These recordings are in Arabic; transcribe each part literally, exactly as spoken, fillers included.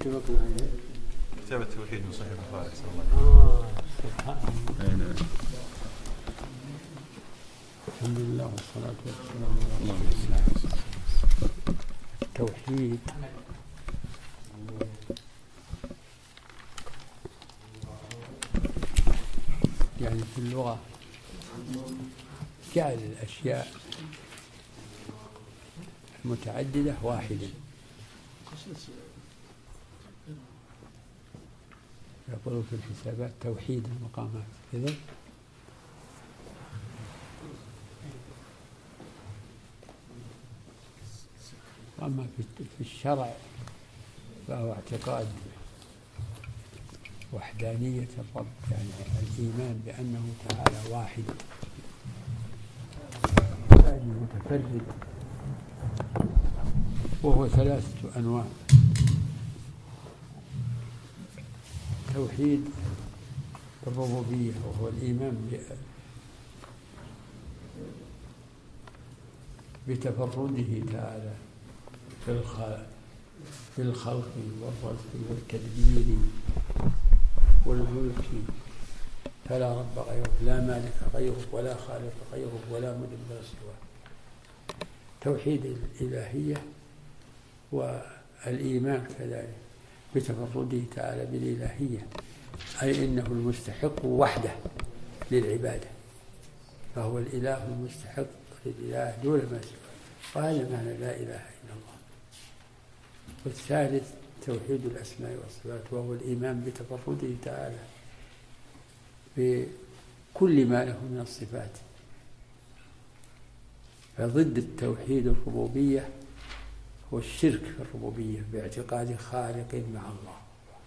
اتفقنا عليه كتاب التوحيد من صحيح البخاري صلى الله عليه وسلم. آه سبحان الله. الحمد لله والصلاة والسلام على رسول الله. التوحيد يعني في اللغة جعل الأشياء المتعددة واحدة. يقولوا في الحسابات توحيد المقامات كذا. أما في الشرع فهو اعتقاد وحدانية الرب، يعني الإيمان بأنه تعالى واحد يعني متفرد، وهو ثلاثة أنواع: توحيد الربوبية وهو الإيمان بتفرده تعالى في الخلق والرزق والتدبير والملك، فلا رب غيره، لا مالك غيره، ولا خالق غيره، ولا مدبر سواه. توحيد الإلهية والإيمان كذلك بتفرده تعالى بالإلهية، أي إنه المستحق وحده للعبادة، فهو الإله المستحق للإله دون ما سواه، وهذا معنى لا إله إلا الله. والثالث توحيد الأسماء والصفات، وهو الإيمان بتفرده تعالى بكل ما له من الصفات. فضد التوحيد الربوبية هو الشرك في الربوبية باعتقاد خالق مع الله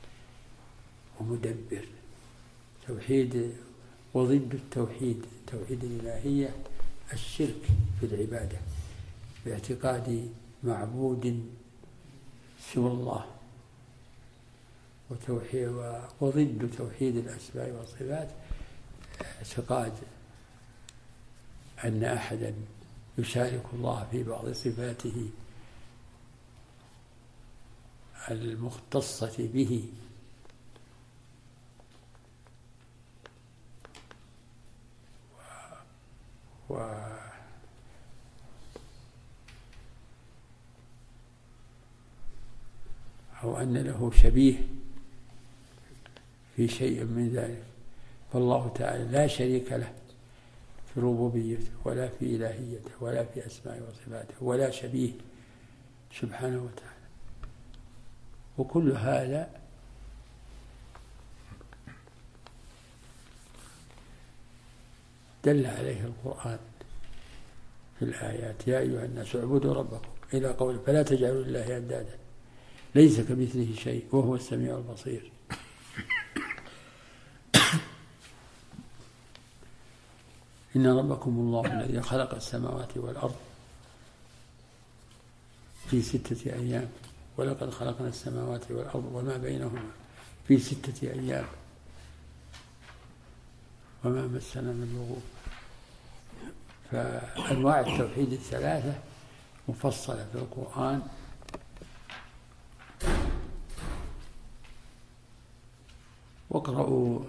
ومدبر. توحيد وضد التوحيد توحيد الإلهية الشرك في العبادة باعتقاد معبود سوى الله. وتوحيد وضد توحيد الأسماء والصفات اعتقاد أن أحدا يشارك الله في بعض صفاته المختصة به، و, و أو أن له شبيه في شيء من ذلك. فالله تعالى لا شريك له في ربوبيته ولا في إلهيته ولا في أسماء وصفاته ولا شبيه سبحانه وتعالى. وكل هذا دل عليه القرآن في الآيات: يا أيها الناس اعبدوا ربكم، إلى قوله فلا تجعلوا لله أندادا ليس كمثله شيء وهو السميع البصير. إن ربكم الله الذي خلق السماوات والأرض في ستة أيام، ولقد خلقنا السماوات والأرض وما بينهما في ستة أيام وما مسنا من لغوب. فأنواع التوحيد الثلاثة مفصلة في القرآن، واقرأوا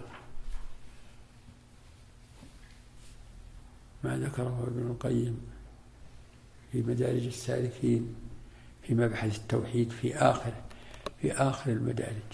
ما ذكره ابن القيم في مدارج السالكين في مبحث التوحيد في آخر في آخر المدارج.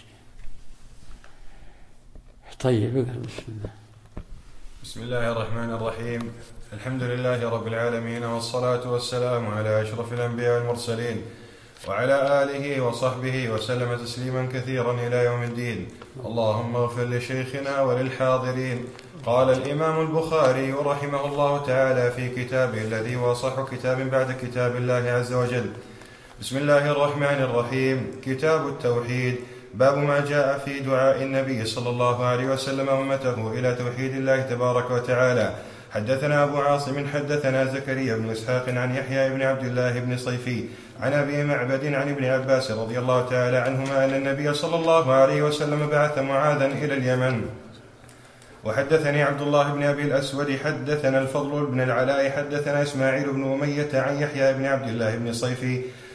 طيب، بسم الله. بسم الله الرحمن الرحيم. الحمد لله رب العالمين، والصلاة والسلام على أشرف الأنبياء والمرسلين وعلى آله وصحبه وسلم تسليما كثيرا إلى يوم الدين. اللهم اغفر لشيخنا وللحاضرين. قال الإمام البخاري رحمه الله تعالى في كتابه الذي هو أصح كتاب بعد كتاب الله عز وجل: بسم الله الرحمن الرحيم. كتاب التوحيد. باب ما جاء في دعاء النبي صلى الله عليه وسلم أمته إلى توحيد الله تبارك وتعالى. حدثنا أبو عاصم حدثنا زكريا بن إسحاق عن يحيى بن عبد الله بن صيفي عن أبي معبد عن ابن عباس رضي الله تعالى عنهما أن النبي صلى الله عليه وسلم بعث معاذا إلى اليمن. وحدثني عبد الله بن أبي الأسود حدثنا الفضل بن العلاء حدثنا إسماعيل بن أمية عن يحيى بن عبد الله بن صيفي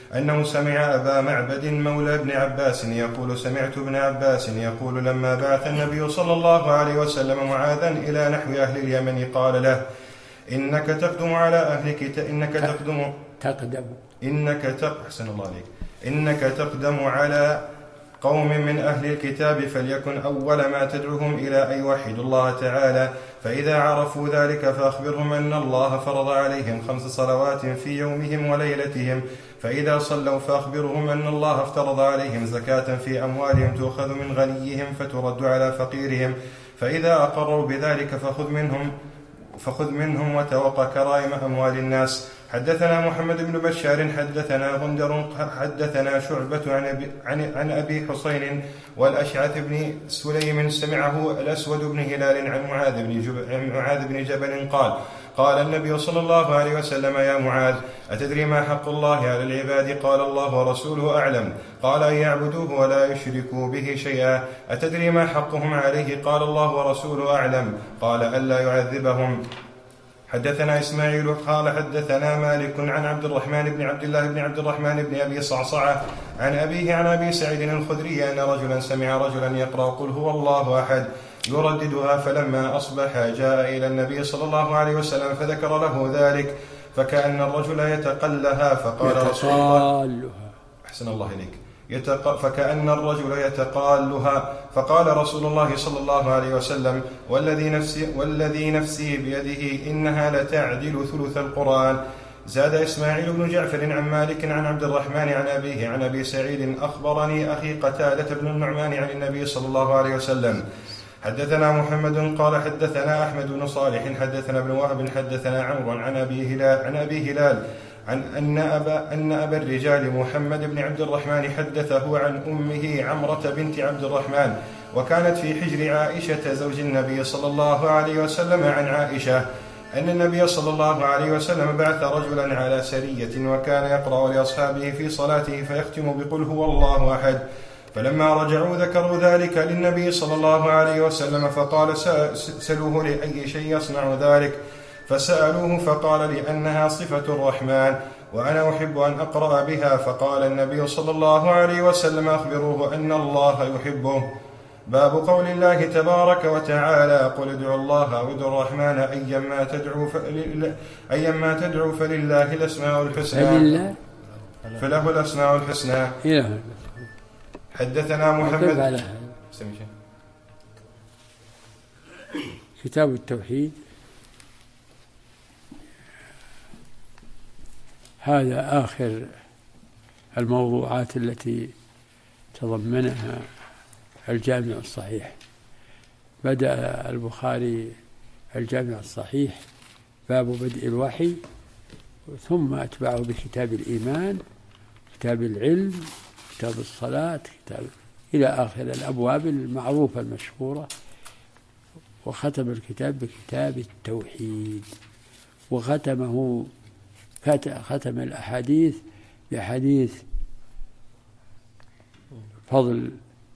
أنه سمع أبا معبد مولى ابن عباس يقول سمعت ابن عباس يقول لما بعث النبي صلى الله عليه وسلم معاذا إلى نحو أهل اليمن قال له إنك تقدم على أهل كتاب إنك تقدم تقدم إنك تق... أحسن الله عليك إنك تقدم على قوم من أهل الكتاب فليكن أول ما تدعوهم إلى أن يوحدوا الله تعالى، فإذا عرفوا ذلك فأخبرهم أن الله فرض عليهم خمس صلوات في يومهم وليلتهم، فإذا صلوا فأخبرهم أن الله افترض عليهم زكاة في أموالهم تؤخذ من غنيهم فترد على فقيرهم، فإذا أقروا بذلك فخذ منهم فخذ منهم وتوقع كرائم أموال الناس. حدثنا محمد بن بشار حدثنا غندر حدثنا شعبة عن أبي, عن, عن أبي حسين والأشعث بن سليم سمعه الأسود بن هلال عن معاذ بن, جب عن معاذ بن جبل قال قال النبي صلى الله عليه وسلم يا معاذ أتدري ما حق الله على العباد؟ قال الله ورسوله أعلم. قال أن يعبدوه ولا يشركوا به شيئا. أتدري ما حقهم عليه؟ قال الله ورسوله أعلم. قال ألا يعذبهم. حدثنا إسماعيل قال حدثنا مالك عن عبد الرحمن بن عبد الله بن عبد الرحمن بن أبي صعصعة عن أبيه عن أبي سعيد الخدري أن رجلا سمع رجلا يقرأ قل هو الله أحد يرددها، فلما أصبح جاء إلى النبي صلى الله عليه وسلم فذكر له ذلك، فكأن الرجل يتقلها فقال رسول الله أحسن الله إليك يتق... فكأن الرجل يتقالها فقال رسول الله صلى الله عليه وسلم والذي نفسي, والذي نفسي بيده إنها لتعدل ثلث القرآن. زاد إسماعيل بن جعفر عن مالك عن عبد الرحمن عن أبيه عن أبي سعيد أخبرني أخي قتادة بن النعمان عن النبي صلى الله عليه وسلم. حدثنا محمد قال حدثنا أحمد بن صالح حدثنا ابن وهب حدثنا عمرو عن أبي هلال عن أبي هلال عن أن أبا, أن أبا الرجال محمد بن عبد الرحمن حدثه عن أمه عمرة بنت عبد الرحمن، وكانت في حجر عائشة زوج النبي صلى الله عليه وسلم، عن عائشة أن النبي صلى الله عليه وسلم بعث رجلا على سرية وكان يقرأ لأصحابه في صلاته فيختم بقل هو الله أحد، فلما رجعوا ذكروا ذلك للنبي صلى الله عليه وسلم فقال سألوه لأي شيء يصنع ذلك، فسألوه فقال لأنها صفة الرحمن وأنا أحب أن أقرأ بها، فقال النبي صلى الله عليه وسلم أخبروه أن الله يحبه. باب قول الله تبارك وتعالى قل ادعوا الله أو ادعوا الرحمن أيما تدعوا, فلله أيما تدعوا فلله الأسماء الحسنى فله الأسماء الحسنى. حدثنا محمد كتاب التوحيد هذا آخر الموضوعات التي تضمنها الجامع الصحيح. بدأ البخاري الجامع الصحيح باب بدء الوحي، ثم أتبعه بكتاب الإيمان، كتاب العلم، كتاب الصلاة، كتاب إلى آخر الأبواب المعروفة المشهورة، وختم الكتاب بكتاب التوحيد، وختمه ختم الأحاديث بحديث فضل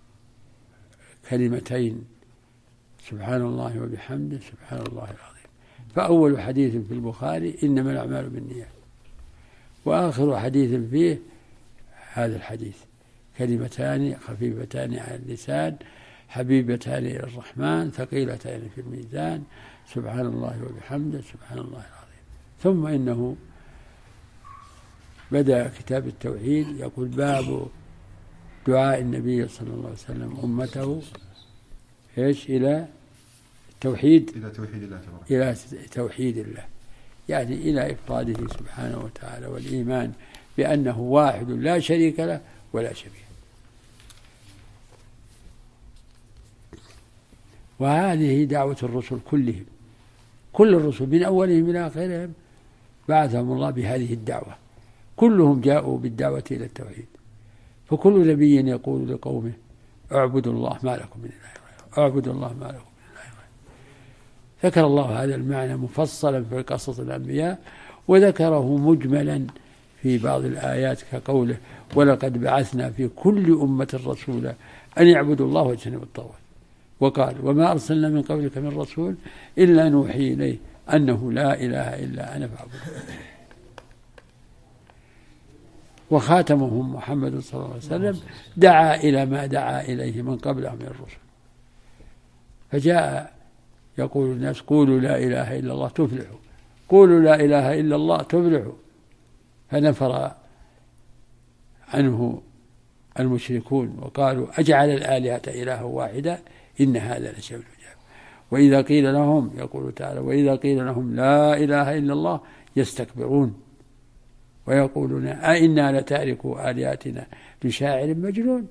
كلمتين سبحان الله وبحمده سبحان الله العظيم. فأول حديث في البخاري إنما الأعمال بالنيات، وآخر حديث فيه هذا الحديث كلمتان خفيفتان على اللسان حبيبتان إلى الرحمن ثقيلتان في الميزان سبحان الله وبحمده سبحان الله العظيم. ثم إنه بدأ كتاب التوحيد يقول باب دعاء النبي صلى الله عليه وسلم أمته إيش إلى توحيد إلى توحيد الله إلى توحيد الله، يعني إلى إفراده سبحانه وتعالى والإيمان بأنه واحد لا شريك له ولا شبيه. وهذه دعوة الرسل كلهم، كل الرسل من أولهم إلى آخرهم بعثهم الله بهذه الدعوة، كلهم جاءوا بالدعوة إلى التوحيد. فكل نبي يقول لقومه اعبدوا الله ما لكم من إله غيره، اعبدوا الله ما لكم من إله غيره. ذكر الله هذا المعنى مفصلا في قصص الأنبياء، وذكره مجملا في بعض الآيات كقوله ولقد بعثنا في كل أمة رسولا أن يعبدوا الله واجتنبوا الطاغوت، وقال وما أرسلنا من قبلك من رسول إلا نوحي إليه أنه لا إله إلا أنا فاعبدون. وخاتمهم محمد صلى الله عليه وسلم دعا إلى ما دعا إليه من قبله من الرسل، فجاء يقول الناس قولوا لا إله إلا الله تفلحوا، قولوا لا إله إلا الله تفلحوا، فنفر عنه المشركون وقالوا أجعل الآلهة إلها واحدا إن هذا لشيء عجاب. وإذا قيل لهم، يقول تعالى وإذا قيل لهم لا إله إلا الله يستكبرون ويقولون أئنا لتاركوا آلهتنا لشاعر مجنون.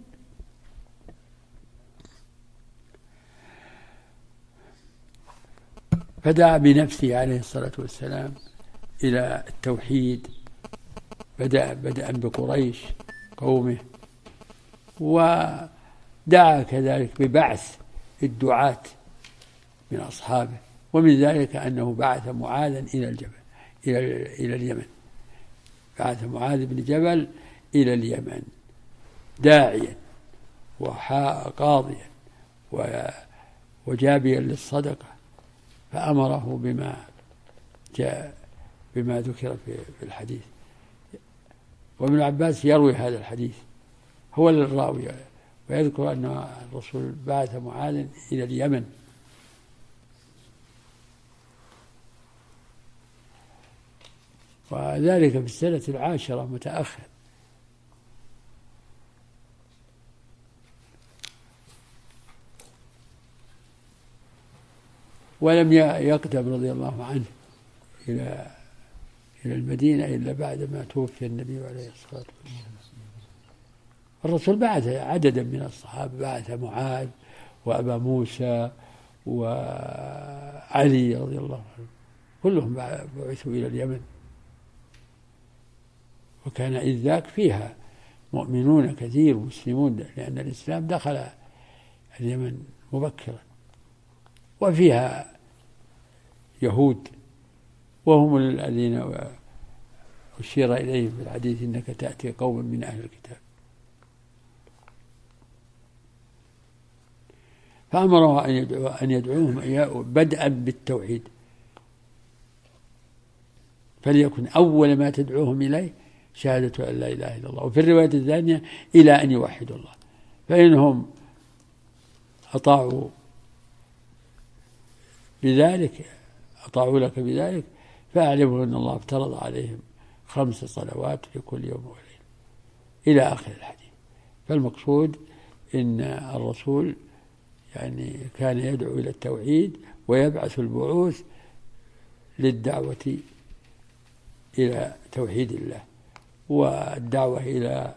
فدعا بنفسه عليه الصلاة والسلام إلى التوحيد، بدأ بدءا بقريش قومه، ودعا كذلك ببعث الدعاة من أصحابه، ومن ذلك أنه بعث معاذا إلى الجبل إلى إلى اليمن، بعث معاذ بن جبل إلى اليمن داعيا وقاضيا وجابيا للصدقة، فأمره بما جاء بما ذكر في الحديث. وابن عباس يروي هذا الحديث، هو الراوي، ويذكر أن الرسول بعث معاذ إلى اليمن، وذلك في السنة العاشرة متأخر. ولم يقدم رضي الله عنه إلى إلى المدينة إلا بعدما توفي النبي عليه الصلاة والسلام. الرسول بعث عددا من الصحابة، بعث معاذ وأبا موسى وعلي رضي الله عنه، كلهم بعثوا إلى اليمن، وكان إذ ذاك فيها مؤمنون كثير مسلمون، لأن الإسلام دخل اليمن مبكرا، وفيها يهود وهم الذين أشير إليهم في الحديث إنك تأتي قوما من أهل الكتاب. فأمره أن يدعو أن يدعوهم بدءا بالتوحيد، فليكن أول ما تدعوهم إليه شهادة أن لا إله إلا الله، وفي الرواية الثانية إلى أن يوحدوا الله. فإنهم أطاعوا بذلك أطاعوا لك بذلك فأعلموا أن الله افترض عليهم خمس صلوات في كل يوم وليلة إلى آخر الحديث. فالمقصود إن الرسول يعني كان يدعو إلى التوحيد ويبعث البعوث للدعوة إلى توحيد الله، والدعوة إلى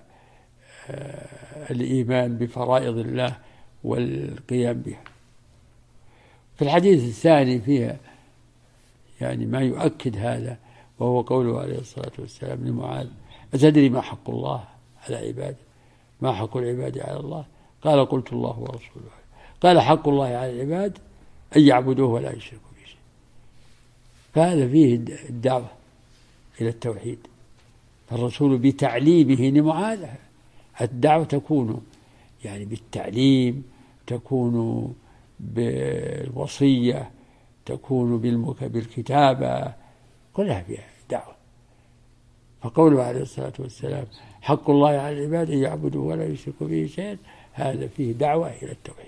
الإيمان بفرائض الله والقيام بها. في الحديث الثاني فيها يعني ما يؤكد هذا، وهو قوله عليه الصلاة والسلام لمعاذ أتدري ما حق الله على عباده، ما حق العباد على الله؟ قال قلت الله ورسوله. قال حق الله على العباد أن يعبدوه ولا يشركوا به شيئا. فهذا فيه الدعوة إلى التوحيد. فالرسول بتعليمه لمعاذ، الدعوة تكون يعني بالتعليم، تكون بالوصية، تكون بالكتابة، كلها فيها دعوة. فقوله عليه الصلاة والسلام حق الله على العباد أن يعبدوه ولا يشركوا به شيئا، هذا فيه دعوة إلى التوحيد،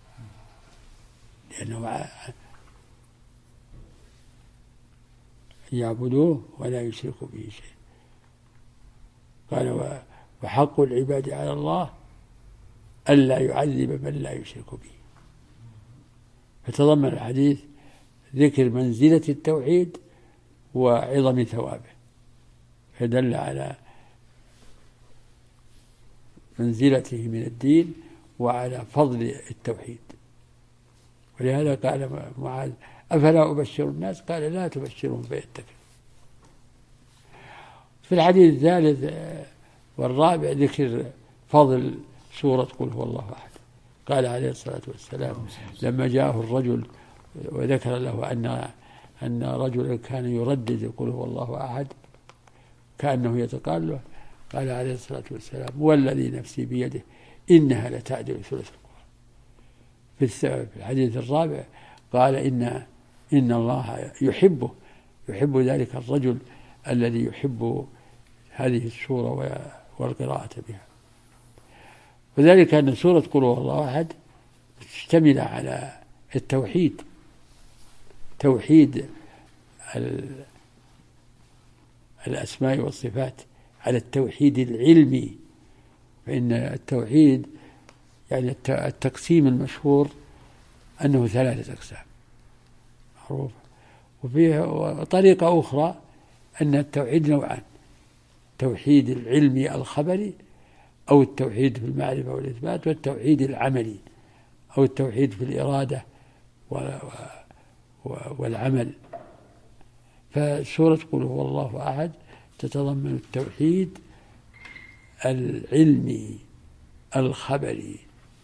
لأنه يعبدوه ولا يشركوا به شيئا. قال وحق العباد على الله ألا يعذب من لا يشرك به. فتضمن الحديث ذكر منزلة التوحيد وعظم ثوابه، فدل على منزلته من الدين وعلى فضل التوحيد. ولهذا قال معاذ أفلا أبشر الناس؟ قال لا تبشرهم فيتكلوا. في الحديث الثالث والرابع ذكر فضل سورة قل هو الله أحد. قال عليه الصلاة والسلام لما جاءه الرجل وذكر له أن أن رجلا كان يردد قل هو الله أحد كأنه يتقال له، قال عليه الصلاة والسلام والذي نفسي بيده إنها لتعدل ثلث القرآن. في الحديث الرابع قال إن إن الله يحبه، يحب ذلك الرجل الذي يحب هذه السورة والقراءة بها. وذلك أن سورة قل هو الله أحد تشتمل على التوحيد، توحيد الأسماء والصفات، على التوحيد العلمي. فإن التوحيد يعني التقسيم المشهور أنه ثلاثة أقسام معروفة. وفيه طريقة أخرى أن التوحيد نوعان: التوحيد العلمي الخبري أو التوحيد في المعرفة والإثبات، والتوحيد العملي أو التوحيد في الإرادة والعمل. فسورة قل هو الله أحد تتضمن التوحيد العلمي الخبري،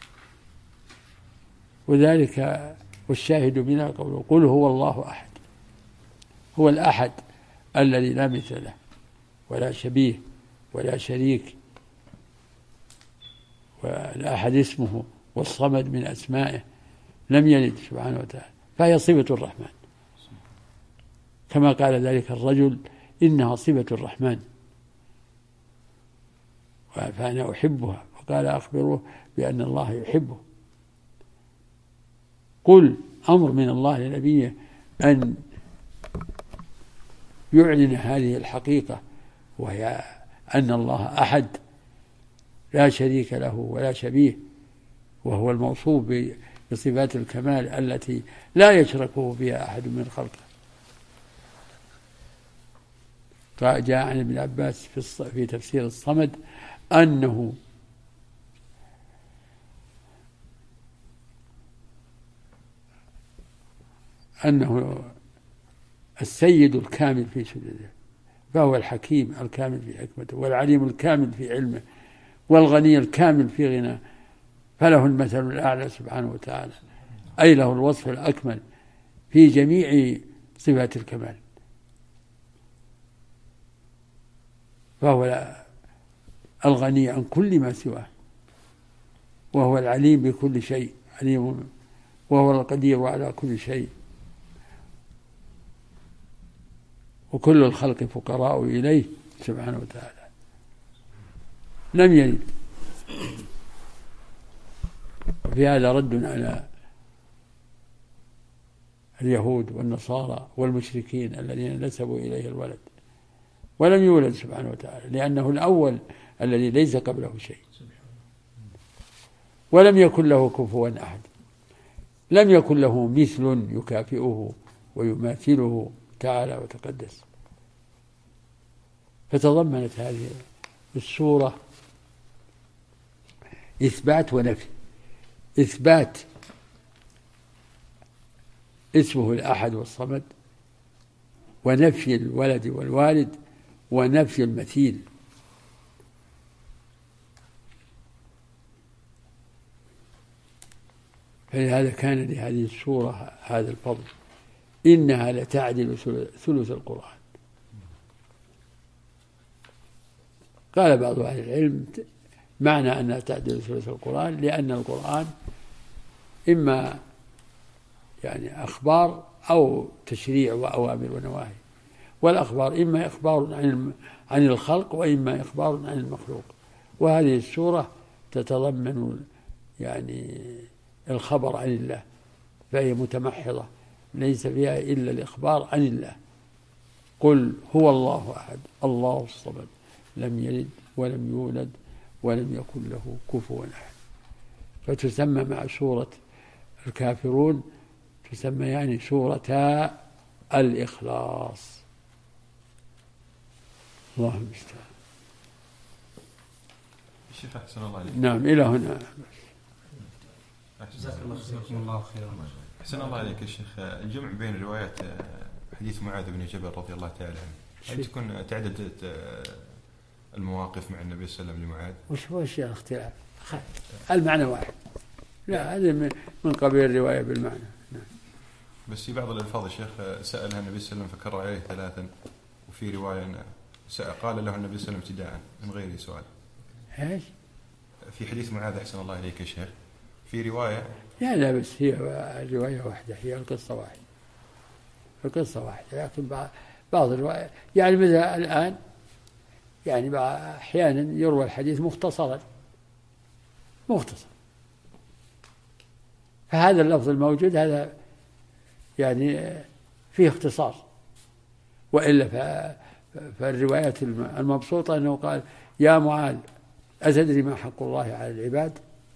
وذلك والشاهد منها قوله قل هو الله أحد، هو الأحد الذي لا مثل له ولا شبيه ولا شريك، والأحد اسمه والصمد من أسمائه، لم يلد سبحانه وتعالى، فهي صفة الرحمن كما قال ذلك الرجل إنها صفة الرحمن فأنا أحبها، وقال أخبره بأن الله يحبه. قل أمر من الله لنبيه أن يعلن هذه الحقيقة، وهي أن الله أحد لا شريك له ولا شبيه، وهو الموصوف بصفات الكمال التي لا يشركه فيها أحد من خلقه. جاء عن ابن عباس في تفسير الصمد أنه أنه السيد الكامل في سجوده، فهو الحكيم الكامل في حكمته، والعليم الكامل في علمه، والغني الكامل في غناه، فله المثل الأعلى سبحانه وتعالى، أي له الوصف الأكمل في جميع صفات الكمال. فهو الغني عن كل ما سواه، وهو العليم بكل شيء عليم، وهو القدير على كل شيء، وكل الخلق فقراء إليه سبحانه وتعالى. لم يلد. وفي هذا رد على اليهود والنصارى والمشركين الذين نسبوا إليه الولد، ولم يولد سبحانه وتعالى، لأنه الأول الذي ليس قبله شيء، ولم يكن له كفوا أحد، لم يكن له مثل يكافئه ويماثله تعالى وتقدس. فتضمنت هذه السورة إثبات ونفي: إثبات اسمه الأحد والصمد، ونفي الولد والوالد، ونفي المثيل. فلهذا كان لهذه السورة هذا الفضل: إنها لتعدل ثلث القرآن. قال بعض أهل العلم معنى أنها تعدل ثلث القرآن لأن القرآن إما يعني أخبار أو تشريع وأوامر ونواهي، والأخبار إما إخبار عن عن الخلق وإما إخبار عن المخلوق، وهذه السورة تتضمن يعني الخبر عن الله، فهي متمحضة ليس فيها إلا الإخبار عن الله. قل هو الله أحد الله الصمد لم يلد ولم يولد ولم يكن له كفوا أحد. فتسمى مع سورة الكافرون تسمى يعني سورة الإخلاص. الله المستعان. الشيخ أحسن الله عليك. نعم إلى هنا. جزاك الله خيرا. أحسن الله عليك يا شيخ. الجمع بين روايات حديث معاذ بن جبل رضي الله تعالى عنه، هل تكون تعددت المواقف مع النبي صلى الله عليه وسلم لمعاذ؟ وش وش الاختلاف؟ المعنى واحد، لا هذا من قبيل الرواية بالمعنى. نعم. بس في بعض الألفاظ يا شيخ سألها النبي صلى الله عليه وسلم فكرر عليه ثلاثا، وفي رواية قال له النبي صلى الله عليه وسلم ابتداء من غير سؤال. ايش؟ في حديث معاذ أحسن الله عليك يا شيخ في رواية، لا لا بس هي رواية واحدة، هي القصة واحدة، القصة واحدة، لكن بعض الرواية يعني مثلا الآن يعني أحيانا يروى الحديث مختصرا مختصر، فهذا اللفظ الموجود هذا يعني فيه اختصار. وإلا فالروايات المبسوطة أنه قال يا معاذ أتدري ما حق الله على العباد؟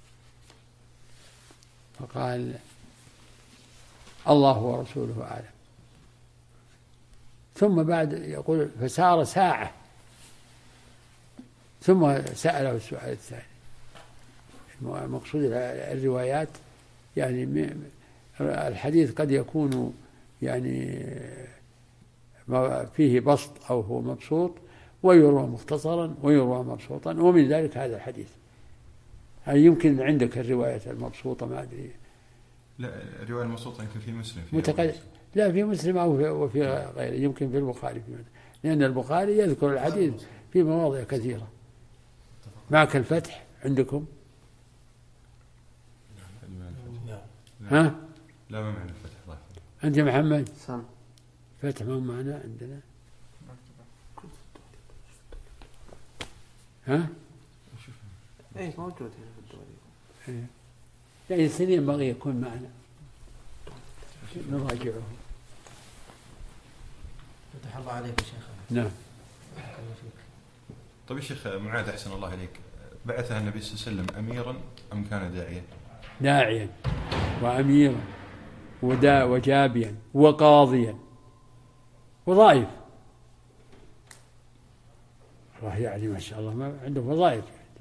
فقال الله ورسوله أعلم. ثم بعد يقول فسار ساعة ثم سأله السؤال الثاني. المقصود الروايات يعني الحديث قد يكون يعني فيه بسط أو هو مبسوط، ويروى مختصرا ويروى مبسوطا، ومن ذلك هذا الحديث. هل يمكن عندك الرواية المبسوطة؟ ما أدري. لا، الرواية المبسوطة يمكن في مسلم في متقل... لا في مسلم أو في غيره، يمكن في البخاري، في لأن البخاري يذكر الحديث في مواضع كثيرة. معك الفتح عندكم؟ ها؟ لا ما معنا الفتح. الله أنت محمد؟ سام فتح ما معنا عندنا. ها؟ ايه موجود هنا في الدوري. إيه. يعني سنين بغي يكون معنا نراجعه. فتح الله عليك يا شيخ. نعم. طيب يا شيخ معاذ أحسن الله عليك، بعثها النبي صلى الله عليه وسلم أميرا أم كان داعيا؟ داعيا وأميرا ودا وجابيا وقاضيا وظائف. الله يعني ما شاء الله ما عنده وظائف.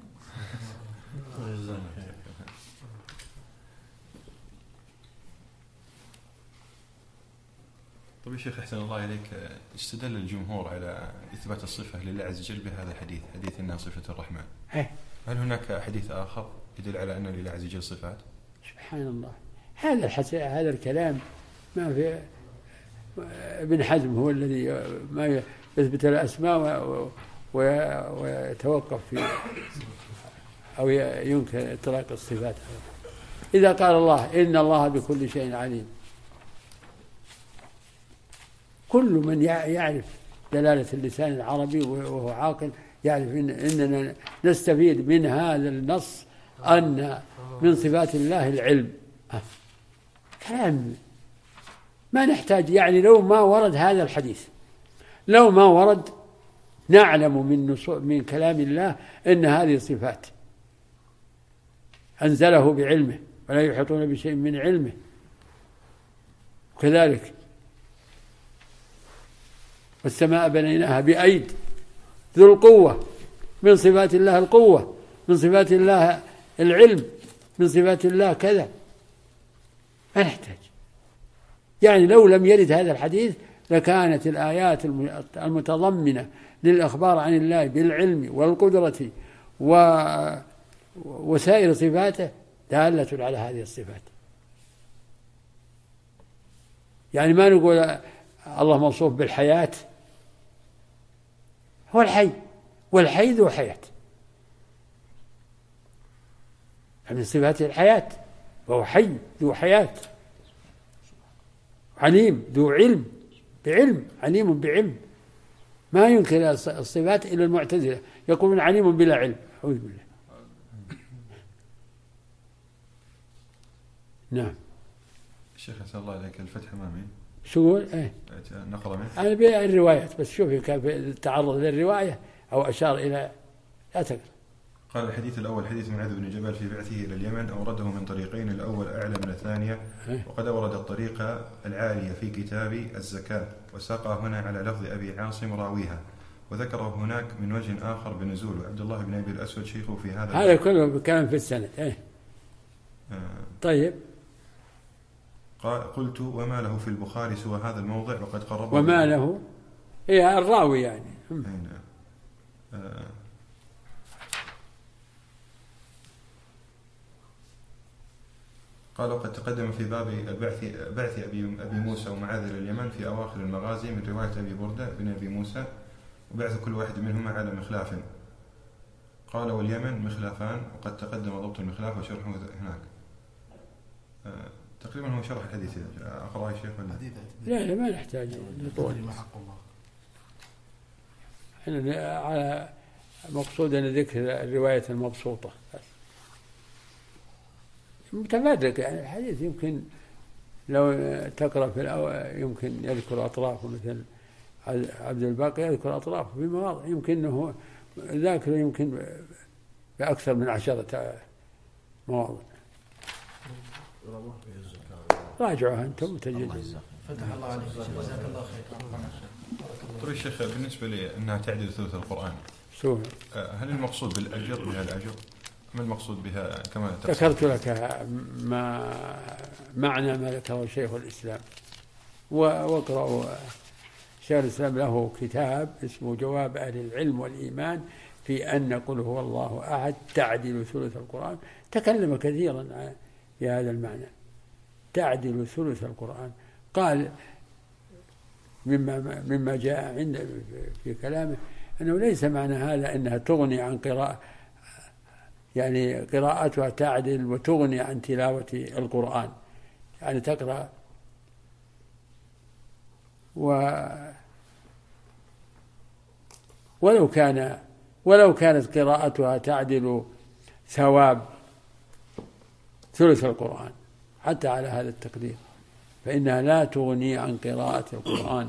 طيب يا شيخ أحسن الله إليك، استدل الجمهور على إثبات الصفة لله عز وجل بهذا الحديث، حديث إنها صفة الرحمن. هل هناك حديث آخر يدل على أن لله عز وجل صفات؟ سبحان الله، هذا الحس... هذا الكلام ما في. ابن حزم هو الذي ما يثبت الأسماء و... و... ويتوقف في أو ينكر إطلاق الصفات. إذا قال الله إن الله بكل شيء عليم، كل من يعرف دلالة اللسان العربي وهو عاقل يعرف إن إننا نستفيد من هذا النص أن من صفات الله العلم. كلام ما نحتاج، يعني لو ما ورد هذا الحديث، لو ما ورد نعلم من من كلام الله أن هذه صفات أنزله بعلمه ولا يحيطون بشيء من علمه. وكذلك والسماء بنيناها بأيد ذو القوة، من صفات الله القوة، من صفات الله العلم، من صفات الله كذا. ما نحتاج، يعني لو لم يرد هذا الحديث لكانت الآيات المتضمنة للأخبار عن الله بالعلم والقدرة وسائر صفاته دالة على هذه الصفات. يعني ما نقول الله موصوف بالحياة، هو الحي، والحي ذو حياة، من صفاته الحياة، وهو حي ذو حياة، عليم ذو علم بعلم، عليم بعلم. ما ينكر الصفات إلى المعتزلة، يقولون عليم بلا علم. أعوذ بالله. نعم. الشيخ أسأل الله عليك، الفتح أمامي شو ايه نقرأ منه؟ أنا بيع الروايات بس، شوفي كيف التعرض للرواية أو أشار إلى لا تقرأ. قال الحديث الأول حديث معاذ بن جبل في بعثه إلى اليمن، أورده من طريقين، الأول أعلى من الثانية، وقد أورد الطريقة العالية في كتاب الزكاة، وساقها هنا على لفظ أبي عاصم راويها، وذكره هناك من وجه آخر بنزول عبد الله بن أبي الأسود شيخه في هذا. هذا كله كلام في السند. ايه آه. طيب. قال قلت وما له في البخاري سوى هذا الموضع وقد قربه. وما له إيه الراوي يعني. آه. قال وقد تقدم في باب بعث بعث أبي أبي موسى ومعاذ إلى اليمن في أواخر المغازي من رواية أبي بردة بن أبي موسى، وبعث كل واحد منهما على مخلاف. قال واليمن مخلافان، وقد تقدم ضبط المخلاف وشرحه هناك. آه. تقريبا هو شرح الحديث. أقرأ يا شيخ ولا؟ لا لا ما نحتاج لطول. على مقصودنا ذكر الرواية المبسوطة متفرق. يعني الحديث يمكن لو تقرأ في الأول يمكن يذكر أطرافه، مثل عبد الباقي يذكر أطرافه في مواضع يمكنه ذاكر يمكن بأكثر من عشرة مواضع. راجعوها أنتم وتجدون. فتح الله عليك، جزاك الله خير. طيب الشيخ، بالنسبة لي أنها تعدل ثلث القرآن، سوء. هل المقصود بالأجر بها الأجر؟ ما المقصود بها كما ذكرت لك ما معنى ما ذكره شيخ الإسلام، واقرأوا. شيخ الإسلام له كتاب اسمه جواب أهل العلم والإيمان في أن قل هو الله أحد تعدل ثلث القرآن. تكلم كثيرا في هذا المعنى، تعدل ثلث القرآن. قال مما مما جاء عند في كلامه أنه ليس معنى هذا أنها تغني عن قراءة، يعني قراءتها تعدل وتغني عن تلاوة القرآن، يعني تقرأ و ولو كان ولو كانت قراءتها تعدل ثواب ثلث القرآن حتى على هذا التقدير، فإنها لا تغني عن قراءة القرآن.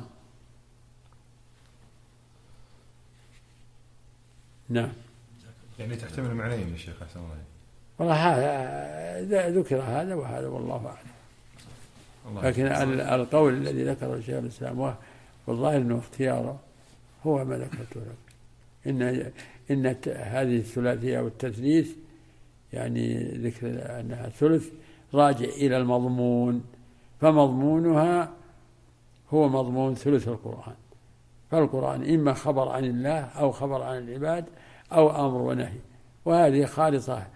نعم. يعني تحتمل معنيين يا شيخ أحسن الله. والله هذا ذكر هذا وهذا والله أعلم، لكن القول الذي ذكره شيخ الإسلام والله أنه اختياره هو ما ذكرته لك، إن إن هذه الثلاثية والتثليث يعني ذكر أنها ثلث راجع إلى المضمون، فمضمونها هو مضمون ثلث القرآن. فالقرآن إما خبر عن الله أو خبر عن العباد أو أمر ونهي، وهذه خالصة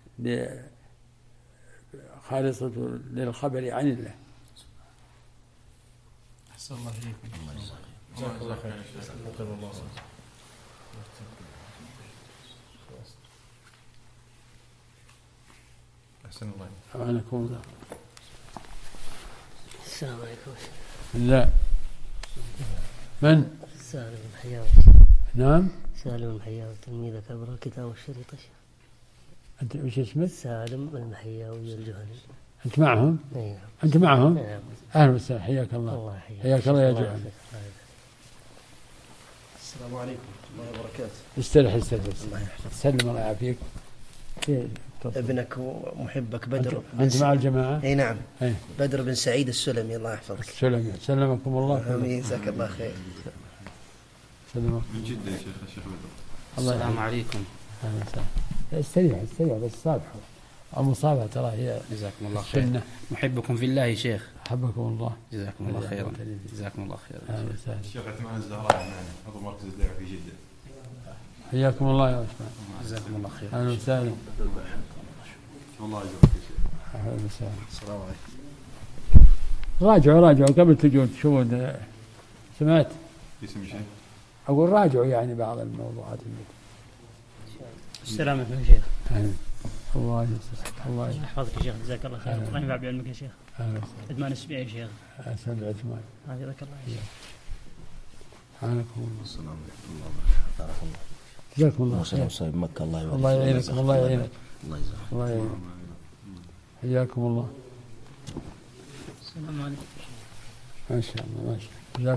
خالصة للخبر عن الله. أحسن الله إليكم. جزاك الله خير. أحسن الله. أعانكم الله. السلام عليكم. لا. من؟ سالم الحياوي. نعم. سالم الحياوي تلميذك عبر الكتاب والشريط. أنت وش اسمك؟ سالم المحياوي الجهني. أنت معهم؟ نعم. أنت معهم؟ نعم. أهلا وسهلا، حياك الله. الله حياك. حياك الله يا جهني. السلام عليكم ورحمة الله وبركاته. استرح استرح. الله يحفظك. سلم الله يعافيك. ابنك ومحبك بدر. أنت مع الجماعة؟ اي نعم. أي. بدر بن سعيد السلمي، الله يحفظك. السلمي، سلمكم الله. آمين، جزاك الله خير. سلمكم. من جدة يا شيخ الشيخ بدر. السلام عليكم. أهلا وسهلا. استريح استريح بس صافحوا. المصابة ترى هي جزاكم الله خير. السنة. محبكم في الله يا شيخ. حبكم الله. جزاكم الله خيرا. جزاكم الله خيرا. أهلا وسهلا. الشيخ عثمان الزهراء معنا، عضو مركز الدعوة في جدة. حياكم الله يا عثمان. جزاكم الله خير. أهلا وسهلا. الله يجزاك يا شيخ. أهلا وسهلا. السلام عليكم. راجعوا راجعوا قبل تجون تشوفون. سمعت؟ اسم شيخ؟ أقول راجعوا يعني بعض الموضوعات اللي. السلام عليكم يا شيخ. أهلا. الله يسعدك. الله يحفظك يا شيخ، جزاك الله خير. الله ينفع بعلمك يا شيخ. أهلا وسهلا. عثمان السبيعي يا شيخ. أحسن عثمان. جزاك الله يا شيخ. حياكم الله. السلام عليكم ورحمة الله وبركاته. جزاكم الله خير. وصيب مكة، الله يبارك. الله يعينكم. الله يعينك. الله يجزاك. الله يعينك. حياكم الله. السلام عليكم. ما شاء الله ما شاء الله.